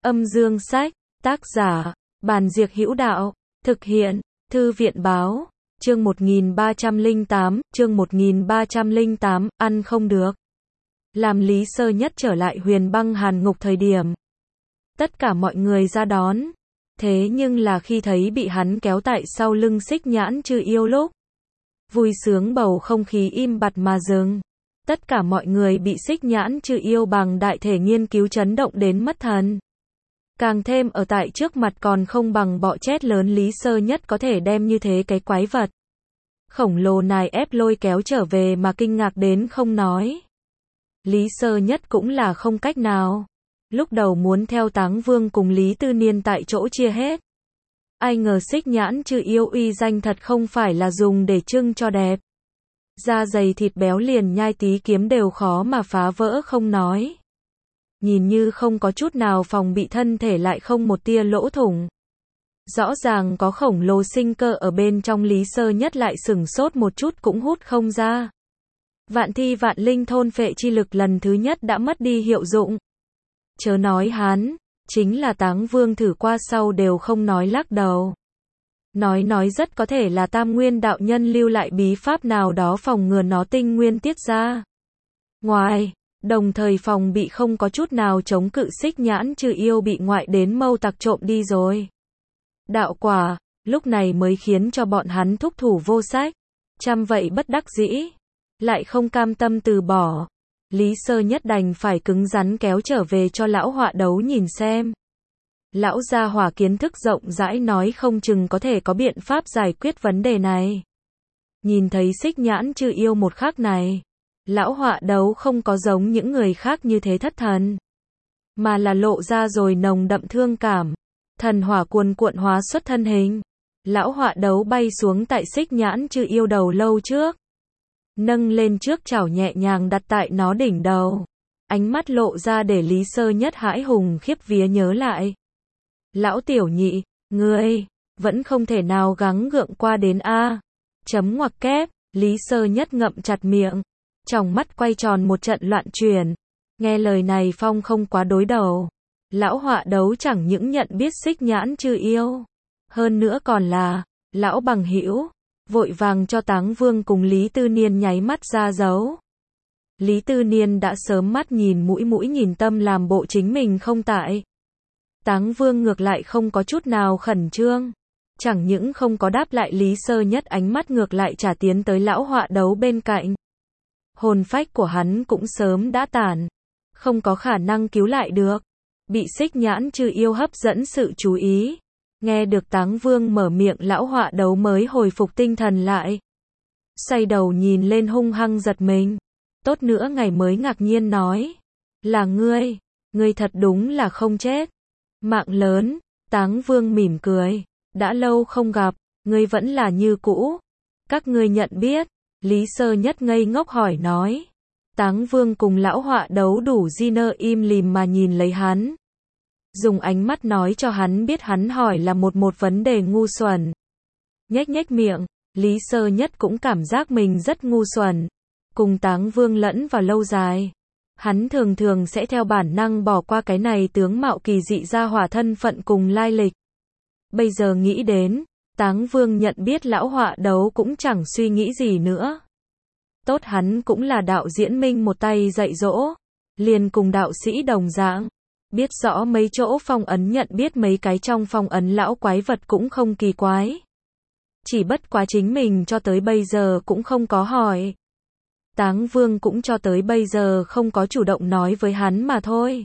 Âm dương sách, tác giả, Bàn Diệc Hữu Đạo, thực hiện, Thư viện báo, chương 1308, ăn không được. Làm Lý Sơ Nhất trở lại Huyền Băng Hàn Ngục thời điểm. Tất cả mọi người ra đón. Thế nhưng là khi thấy bị hắn kéo tại sau lưng Xích Nhãn Chư Yêu lúc. Vui sướng bầu không khí im bặt mà dừng. Tất cả mọi người bị Xích Nhãn Chư Yêu bằng đại thể nghiên cứu chấn động đến mất thần. Càng thêm ở tại trước mặt còn không bằng bọ chét lớn Lý Sơ Nhất có thể đem như thế cái quái vật khổng lồ này ép lôi kéo trở về mà kinh ngạc đến không nói. Lý Sơ Nhất cũng là không cách nào. Lúc đầu muốn theo Táng Vương cùng Lý Tư Niên tại chỗ chia hết. Ai ngờ Xích Nhãn Chư Yêu uy danh thật không phải là dùng để trưng cho đẹp. Da dày thịt béo liền nhai tí kiếm đều khó mà phá vỡ không nói. Nhìn như không có chút nào phòng bị, thân thể lại không một tia lỗ thủng. Rõ ràng có khổng lồ sinh cơ ở bên trong, Lý Sơ Nhất lại sửng sốt một chút cũng hút không ra. Vạn thi vạn linh thôn phệ chi lực lần thứ nhất đã mất đi hiệu dụng. Chớ nói hắn, chính là Táng Vương thử qua sau đều không nói, lắc đầu. Nói rất có thể là Tam Nguyên đạo nhân lưu lại bí pháp nào đó phòng ngừa nó tinh nguyên tiết ra. Ngoài, đồng thời phòng bị không có chút nào chống cự, Xích Nhãn Chư Yêu bị ngoại đến mâu tặc trộm đi rồi. Đạo quả, lúc này mới khiến cho bọn hắn thúc thủ vô sách. Trăm vậy bất đắc dĩ, lại không cam tâm từ bỏ. Lý Sơ Nhất đành phải cứng rắn kéo trở về cho lão họa đấu nhìn xem. Lão gia hỏa kiến thức rộng rãi, nói không chừng có thể có biện pháp giải quyết vấn đề này. Nhìn thấy Xích Nhãn Chư Yêu một khắc này, lão họa đấu không có giống những người khác như thế thất thần, mà là lộ ra rồi nồng đậm thương cảm. Thần hỏa cuồn cuộn hóa xuất thân hình. Lão họa đấu bay xuống tại Xích Nhãn Chư Yêu đầu lâu trước. Nâng lên trước chảo nhẹ nhàng đặt tại nó đỉnh đầu. Ánh mắt lộ ra để Lý Sơ Nhất hãi hùng khiếp vía nhớ lại. Lão tiểu nhị, ngươi vẫn không thể nào gắng gượng qua đến a. Chấm ngoặc kép, Lý Sơ Nhất ngậm chặt miệng. Tròng mắt quay tròn một trận loạn chuyển. Nghe lời này phong không quá đối đầu. Lão họa đấu chẳng những nhận biết Xích Nhãn Chư Yêu, hơn nữa còn là lão bằng hữu, vội vàng cho Táng Vương cùng Lý Tư Niên nháy mắt ra dấu. Lý Tư Niên đã sớm mắt nhìn mũi nhìn tâm làm bộ chính mình không tại. Táng Vương ngược lại không có chút nào khẩn trương, chẳng những không có đáp lại Lý Sơ Nhất, ánh mắt ngược lại trả tiến tới lão họa đấu bên cạnh. Hồn phách của hắn cũng sớm đã tản, không có khả năng cứu lại được. Bị Xích Nhãn Chư Yêu hấp dẫn sự chú ý. Nghe được Táng Vương mở miệng, lão họa đấu mới hồi phục tinh thần lại. Xoay đầu nhìn lên hung hăng giật mình. Tốt nữa ngày mới ngạc nhiên nói. Là ngươi thật đúng là không chết. Mạng lớn, Táng Vương mỉm cười. Đã lâu không gặp, ngươi vẫn là như cũ. Các ngươi nhận biết. Lý Sơ Nhất ngây ngốc hỏi nói. Táng Vương cùng lão họa đấu đủ di nơ im lìm mà nhìn lấy hắn. Dùng ánh mắt nói cho hắn biết hắn hỏi là một vấn đề ngu xuẩn. Nhếch miệng, Lý Sơ Nhất cũng cảm giác mình rất ngu xuẩn. Cùng Táng Vương lẫn vào lâu dài, hắn thường sẽ theo bản năng bỏ qua cái này tướng mạo kỳ dị gia hỏa thân phận cùng lai lịch. Bây giờ nghĩ đến, Táng Vương nhận biết lão họa đấu cũng chẳng suy nghĩ gì nữa. Tốt, hắn cũng là đạo diễn minh một tay dạy dỗ, liền cùng đạo sĩ đồng dạng, biết rõ mấy chỗ phong ấn, nhận biết mấy cái trong phong ấn lão quái vật cũng không kỳ quái. Chỉ bất quá chính mình cho tới bây giờ cũng không có hỏi. Táng Vương cũng cho tới bây giờ không có chủ động nói với hắn mà thôi.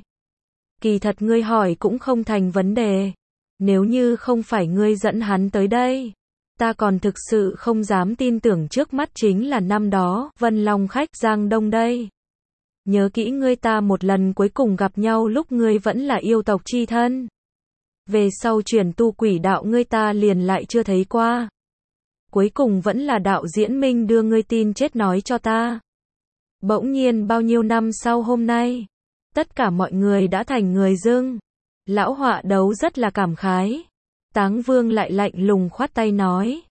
Kỳ thật ngươi hỏi cũng không thành vấn đề. Nếu như không phải ngươi dẫn hắn tới đây, ta còn thực sự không dám tin tưởng trước mắt chính là năm đó Vân Long khách Giang Đông đây. Nhớ kỹ ngươi ta một lần cuối cùng gặp nhau lúc ngươi vẫn là yêu tộc chi thân. Về sau chuyển tu quỷ đạo ngươi ta liền lại chưa thấy qua. Cuối cùng vẫn là đạo diễn minh đưa ngươi tin chết nói cho ta. Bỗng nhiên bao nhiêu năm sau hôm nay, tất cả mọi người đã thành người dưng. Lão họa đấu rất là cảm khái. Táng Vương lại lạnh lùng khoát tay nói.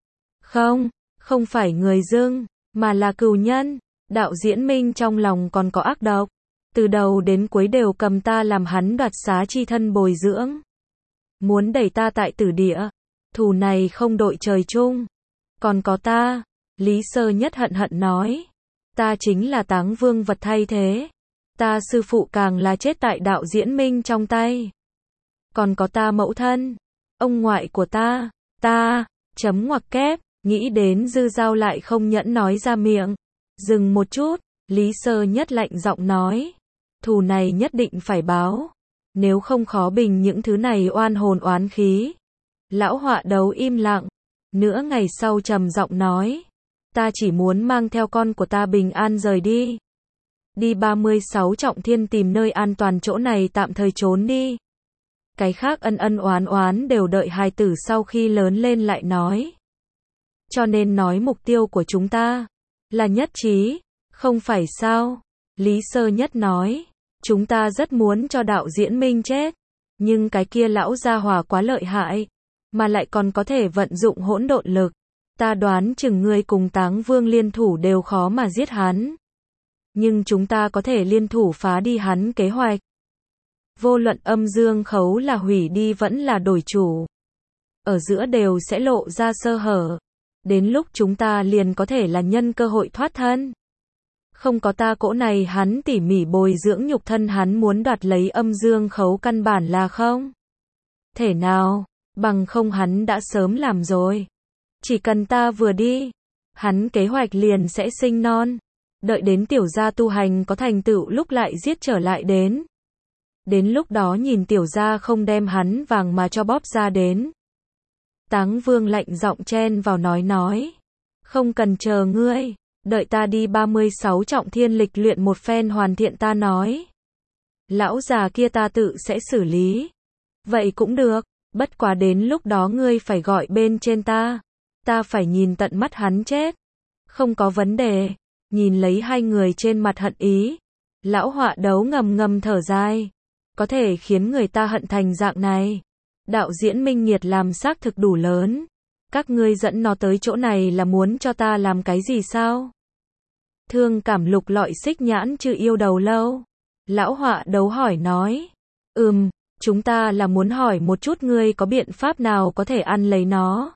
Không phải người dưng, mà là cừu nhân. Đạo diễn minh trong lòng còn có ác độc. từ đầu đến cuối đều cầm ta làm hắn đoạt xá chi thân bồi dưỡng. Muốn đẩy ta tại tử địa, thù này không đội trời chung. Còn có ta, Lý Sơ Nhất hận hận nói. Ta chính là Táng Vương vật thay thế. Ta sư phụ càng là chết tại Đạo Diễn Minh trong tay. Còn có ta mẫu thân, ông ngoại của ta, chấm ngoặc kép, nghĩ đến Dư Giao lại không nhẫn nói ra miệng. Dừng một chút, Lý Sơ Nhất lạnh giọng nói. Thù này nhất định phải báo. Nếu không khó bình những thứ này oan hồn oán khí. Lão Họa Đấu im lặng. Nửa ngày sau trầm giọng nói. Ta chỉ muốn mang theo con của ta bình an rời đi. Đi 36 trọng thiên tìm nơi an toàn, chỗ này tạm thời trốn đi. Cái khác ân ân oán oán đều đợi hài tử sau khi lớn lên lại nói. Cho nên nói mục tiêu của chúng ta là nhất trí, không phải sao? Lý Sơ Nhất nói. Chúng ta rất muốn cho Đạo Diễn Minh chết. Nhưng cái kia lão gia hỏa quá lợi hại. Mà lại còn có thể vận dụng hỗn độn lực. Ta đoán chừng ngươi cùng Táng Vương liên thủ đều khó mà giết hắn. Nhưng chúng ta có thể liên thủ phá đi hắn kế hoạch. Vô luận âm dương khấu là hủy đi vẫn là đổi chủ. Ở giữa đều sẽ lộ ra sơ hở. Đến lúc chúng ta liền có thể là nhân cơ hội thoát thân. Không có ta cỗ này hắn tỉ mỉ bồi dưỡng nhục thân, hắn muốn đoạt lấy âm dương khấu căn bản là không thể nào, bằng không hắn đã sớm làm rồi. Chỉ cần ta vừa đi, hắn kế hoạch liền sẽ sinh non. Đợi đến tiểu gia tu hành có thành tựu lúc lại giết trở lại đến. Đến lúc đó nhìn tiểu gia không đem hắn vàng mà cho bóp ra đến. Táng Vương lạnh giọng chen vào nói. Không cần chờ ngươi. Đợi ta đi 36 trọng thiên lịch luyện một phen hoàn thiện ta nói. Lão già kia ta tự sẽ xử lý. Vậy cũng được, bất quá đến lúc đó ngươi phải gọi bên trên ta. Ta phải nhìn tận mắt hắn chết. Không có vấn đề. Nhìn lấy hai người trên mặt hận ý. Lão Họa Đấu ngầm ngầm thở dài. Có thể khiến người ta hận thành dạng này. Đạo Diễn Minh nghiệt làm xác thực đủ lớn. Các ngươi dẫn nó tới chỗ này là muốn cho ta làm cái gì sao? Thương Cảm Lục lọi xích nhãn chư yêu đầu lâu. Lão Họa Đấu hỏi nói. Chúng ta là muốn hỏi một chút ngươi có biện pháp nào có thể ăn lấy nó.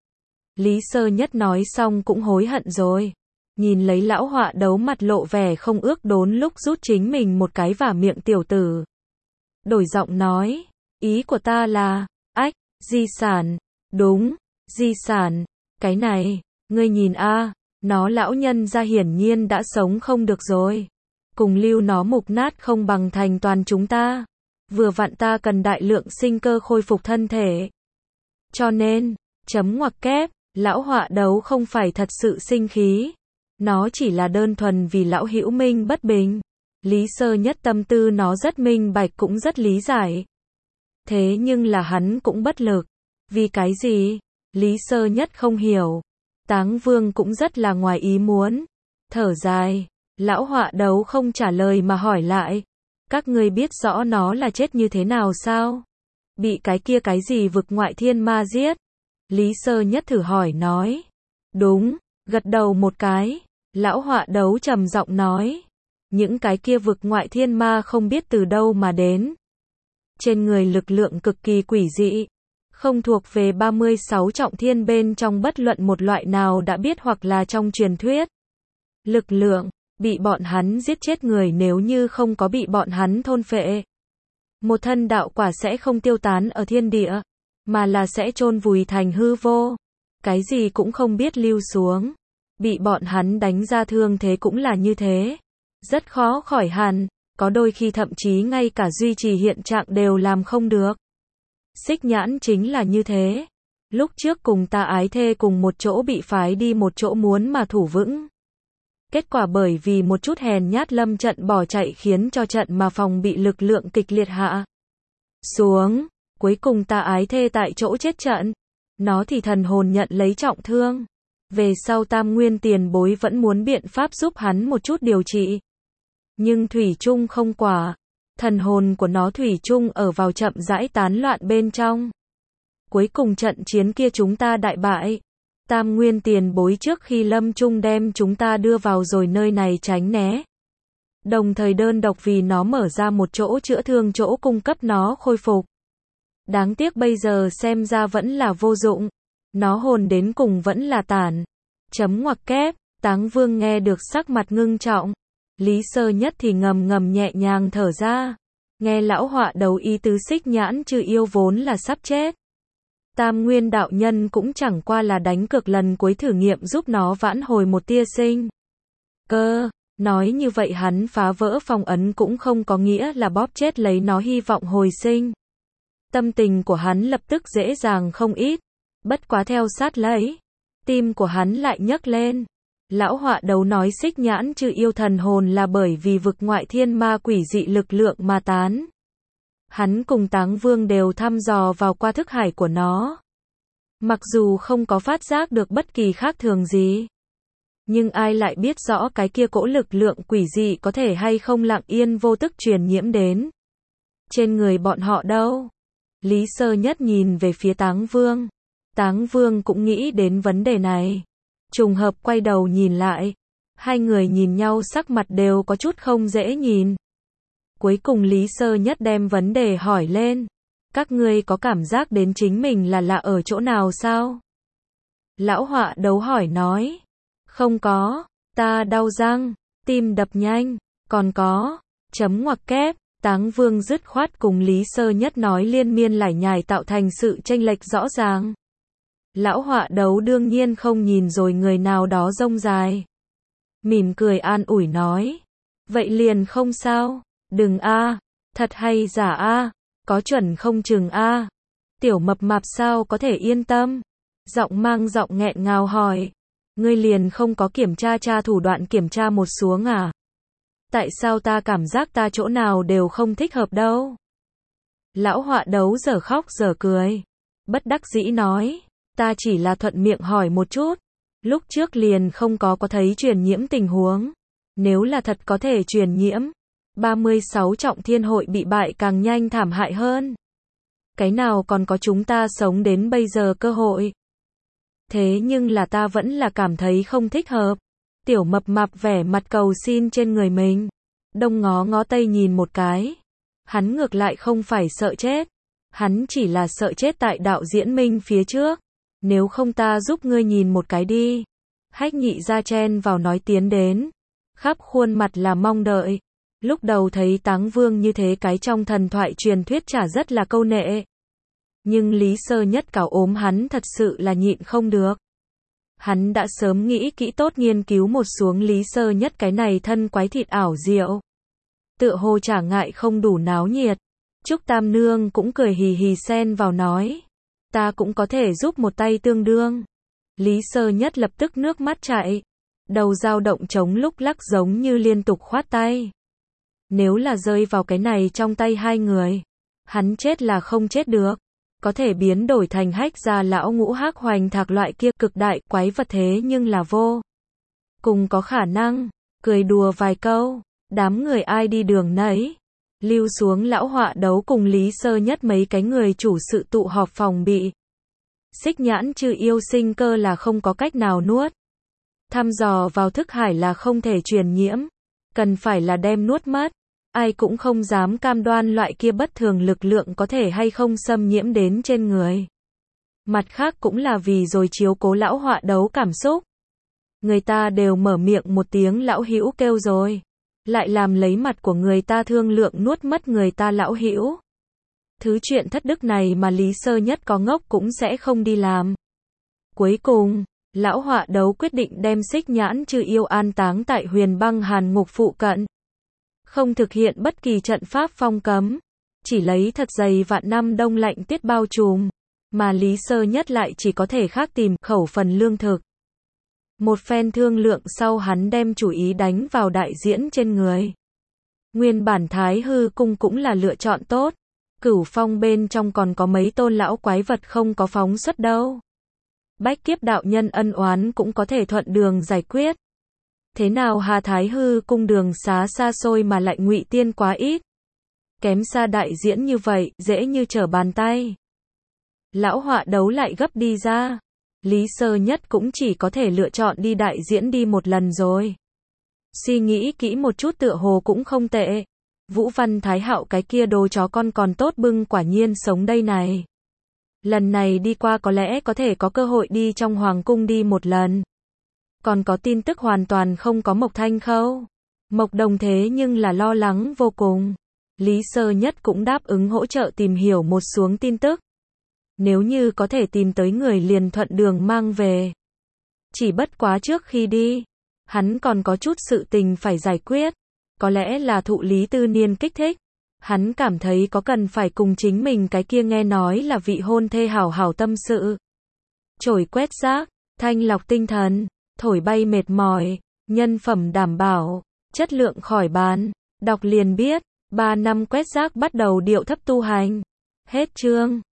Lý Sơ Nhất nói xong cũng hối hận rồi. Nhìn lấy Lão Họa Đấu mặt lộ vẻ không ước đốn lúc rút chính mình một cái vả miệng tiểu tử. Đổi giọng nói. Ý của ta là, di sản. Đúng, di sản. Cái này, ngươi nhìn a, nó lão nhân ra hiển nhiên đã sống không được rồi. Cùng lưu nó mục nát không bằng thành toàn chúng ta. Vừa vặn ta cần đại lượng sinh cơ khôi phục thân thể. Cho nên, chấm ngoặc kép, Lão Họa Đấu không phải thật sự sinh khí. Nó chỉ là đơn thuần vì Lão Hữu Minh bất bình. Lý Sơ Nhất tâm tư nó rất minh bạch cũng rất lý giải. Thế nhưng là hắn cũng bất lực. Vì cái gì? Lý Sơ Nhất không hiểu. Táng Vương cũng rất là ngoài ý muốn. Thở dài. Lão Họa Đấu không trả lời mà hỏi lại. Các ngươi biết rõ nó là chết như thế nào sao? Bị cái kia cái gì vực ngoại thiên ma giết? Lý Sơ Nhất thử hỏi nói. Đúng, gật đầu một cái. Lão Họa Đấu trầm giọng nói. Những cái kia vực ngoại thiên ma không biết từ đâu mà đến. Trên người lực lượng cực kỳ quỷ dị. Không thuộc về 36 trọng thiên bên trong bất luận một loại nào đã biết hoặc là trong truyền thuyết. Lực lượng, bị bọn hắn giết chết người nếu như không có bị bọn hắn thôn phệ. Một thân đạo quả sẽ không tiêu tán ở thiên địa, mà là sẽ chôn vùi thành hư vô. Cái gì cũng không biết lưu xuống. Bị bọn hắn đánh ra thương thế cũng là như thế. Rất khó khỏi hẳn, có đôi khi thậm chí ngay cả duy trì hiện trạng đều làm không được. Xích Nhãn chính là như thế. Lúc trước cùng ta ái thê cùng một chỗ bị phái đi một chỗ muốn mà thủ vững. Kết quả bởi vì một chút hèn nhát lâm trận bỏ chạy khiến cho trận mà phòng bị lực lượng kịch liệt hạ xuống. Cuối cùng ta ái thê tại chỗ chết trận. Nó thì thần hồn nhận lấy trọng thương. Về sau Tam Nguyên tiền bối vẫn muốn biện pháp giúp hắn một chút điều trị. Nhưng thủy chung không quả. Thần hồn của nó thủy chung ở vào chậm rãi tán loạn bên trong. Cuối cùng trận chiến kia chúng ta đại bại. Tam Nguyên tiền bối trước khi lâm chung đem chúng ta đưa vào rồi nơi này tránh né. đồng thời đơn độc vì nó mở ra một chỗ chữa thương, chỗ cung cấp nó khôi phục. Đáng tiếc bây giờ xem ra vẫn là vô dụng. Nó hồn đến cùng vẫn là tản. Chấm ngoặc kép, Táng Vương nghe được sắc mặt ngưng trọng. Lý Sơ Nhất thì ngầm ngầm nhẹ nhàng thở ra. Nghe lão họa đầu ý tứ Xích Nhãn Chư Yêu vốn là sắp chết. Tam Nguyên đạo nhân cũng chẳng qua là đánh cược lần cuối thử nghiệm giúp nó vãn hồi một tia sinh cơ. Nói như vậy hắn phá vỡ phong ấn cũng không có nghĩa là bóp chết lấy nó hy vọng hồi sinh. Tâm tình của hắn lập tức dễ dàng không ít. Bất quá theo sát lấy, tim của hắn lại nhấc lên. Lão họa đấu nói Xích Nhãn Chư Yêu thần hồn là bởi vì vực ngoại thiên ma quỷ dị lực lượng mà tán. Hắn cùng Táng Vương đều thăm dò vào qua thức hải của nó. Mặc dù không có phát giác được bất kỳ khác thường gì, nhưng ai lại biết rõ cái kia cỗ lực lượng quỷ dị có thể hay không lặng yên vô tức truyền nhiễm đến trên người bọn họ đâu. Lý Sơ Nhất nhìn về phía Táng Vương. Táng Vương cũng nghĩ đến vấn đề này. Trùng hợp quay đầu nhìn lại. Hai người nhìn nhau sắc mặt đều có chút không dễ nhìn. Cuối cùng Lý Sơ Nhất đem vấn đề hỏi lên. Các ngươi có cảm giác đến chính mình là lạ ở chỗ nào sao? Lão họa đấu hỏi nói. Không có, ta đau răng, tim đập nhanh, còn có, chấm ngoặc kép, Táng Vương dứt khoát cùng Lý Sơ Nhất nói liên miên lải nhải tạo thành sự chênh lệch rõ ràng. Lão họa đấu đương nhiên không nhìn rồi người nào đó rông dài. Mỉm cười an ủi nói. Vậy liền không sao, đừng a, thật hay giả a, có chuẩn không chừng a. Tiểu mập mạp sao có thể yên tâm? Giọng mang giọng nghẹn ngào hỏi. Ngươi liền không có kiểm tra thủ đoạn kiểm tra một xuống à? Tại sao ta cảm giác ta chỗ nào đều không thích hợp đâu? Lão họa đấu giờ khóc giờ cười. Bất đắc dĩ nói. Ta chỉ là thuận miệng hỏi một chút. Lúc trước liền không có thấy truyền nhiễm tình huống. Nếu là thật có thể truyền nhiễm, 36 trọng thiên hội bị bại càng nhanh thảm hại hơn. Cái nào còn có chúng ta sống đến bây giờ cơ hội. Thế nhưng là ta vẫn là cảm thấy không thích hợp. Tiểu mập mạp vẻ mặt cầu xin trên người mình. Đông ngó ngó tây nhìn một cái. Hắn ngược lại không phải sợ chết. Hắn chỉ là sợ chết tại đạo diễn minh phía trước. Nếu không ta giúp ngươi nhìn một cái đi. Hách Nhị ra chen vào nói tiến đến. Khắp khuôn mặt là mong đợi. Lúc đầu thấy Táng Vương như thế cái trong thần thoại truyền thuyết chả rất là câu nệ. Nhưng Lý Sơ Nhất cào ốm hắn thật sự là nhịn không được. Hắn đã sớm nghĩ kỹ tốt nghiên cứu một xuống Lý Sơ Nhất cái này thân quái thịt ảo diệu. Tựa hồ chả ngại không đủ náo nhiệt. Trúc Tam Nương cũng cười hì hì xen vào nói. Ta cũng có thể giúp một tay tương đương. Lý Sơ Nhất lập tức nước mắt chảy. Đầu dao động chống lúc lắc giống như liên tục khoát tay. Nếu là rơi vào cái này trong tay hai người, hắn chết là không chết được. Có thể biến đổi thành Hách gia lão ngũ hắc hoành thạc loại kia cực đại quái vật thế nhưng là vô cùng có khả năng. Cười đùa vài câu, đám người ai đi đường nấy. Lưu xuống lão họa đấu cùng Lý Sơ Nhất mấy cái người chủ sự tụ họp phòng bị. Xích Nhãn Chư Yêu sinh cơ là không có cách nào nuốt. Thăm dò vào thức hải là không thể truyền nhiễm. Cần phải là đem nuốt mất. Ai cũng không dám cam đoan loại kia bất thường lực lượng có thể hay không xâm nhiễm đến trên người. Mặt khác cũng là vì rồi chiếu cố lão họa đấu cảm xúc. Người ta đều mở miệng một tiếng lão hữu kêu rồi. Lại làm lấy mặt của người ta thương lượng nuốt mất người ta lão hữu. Thứ chuyện thất đức này mà Lý Sơ Nhất có ngốc cũng sẽ không đi làm. Cuối cùng, lão họa đấu quyết định đem Xích Nhãn Chư Yêu an táng tại Huyền Băng Hàn Ngục phụ cận. Không thực hiện bất kỳ trận pháp phong cấm. Chỉ lấy thật dày vạn năm đông lạnh tiết bao trùm. Mà Lý Sơ Nhất lại chỉ có thể khác tìm khẩu phần lương thực. Một phen thương lượng sau hắn đem chủ ý đánh vào đại diễn trên người. Nguyên bản Thái Hư Cung cũng là lựa chọn tốt. Cửu Phong bên trong còn có mấy tôn lão quái vật không có phóng xuất đâu. Bách Kiếp đạo nhân ân oán cũng có thể thuận đường giải quyết. Thế nào Hà Thái Hư Cung đường xá xa xôi mà lại ngụy tiên quá ít. Kém xa đại diễn như vậy, dễ như trở bàn tay. Lão họa đấu lại gấp đi ra. Lý Sơ Nhất cũng chỉ có thể lựa chọn đi đại diễn đi một lần rồi. Suy nghĩ kỹ một chút tựa hồ cũng không tệ. Vũ Văn Thái Hạo cái kia đồ chó con còn tốt bưng quả nhiên sống đây này. Lần này đi qua có lẽ có thể có cơ hội đi trong hoàng cung đi một lần. Còn có tin tức hoàn toàn không có Mộc Thanh Khâu. Mộc Đồng thế nhưng là lo lắng vô cùng. Lý Sơ Nhất cũng đáp ứng hỗ trợ tìm hiểu một xuống tin tức. Nếu như có thể tìm tới người liền thuận đường mang về. Chỉ bất quá trước khi đi, hắn còn có chút sự tình phải giải quyết. Có lẽ là thụ Lý Tư Niên kích thích. Hắn cảm thấy có cần phải cùng chính mình cái kia nghe nói là vị hôn thê hảo hảo tâm sự. Chổi quét rác, thanh lọc tinh thần, thổi bay mệt mỏi, nhân phẩm đảm bảo, chất lượng khỏi bàn. Đọc liền biết, 3 năm quét rác bắt đầu điệu thấp tu hành. Hết chương.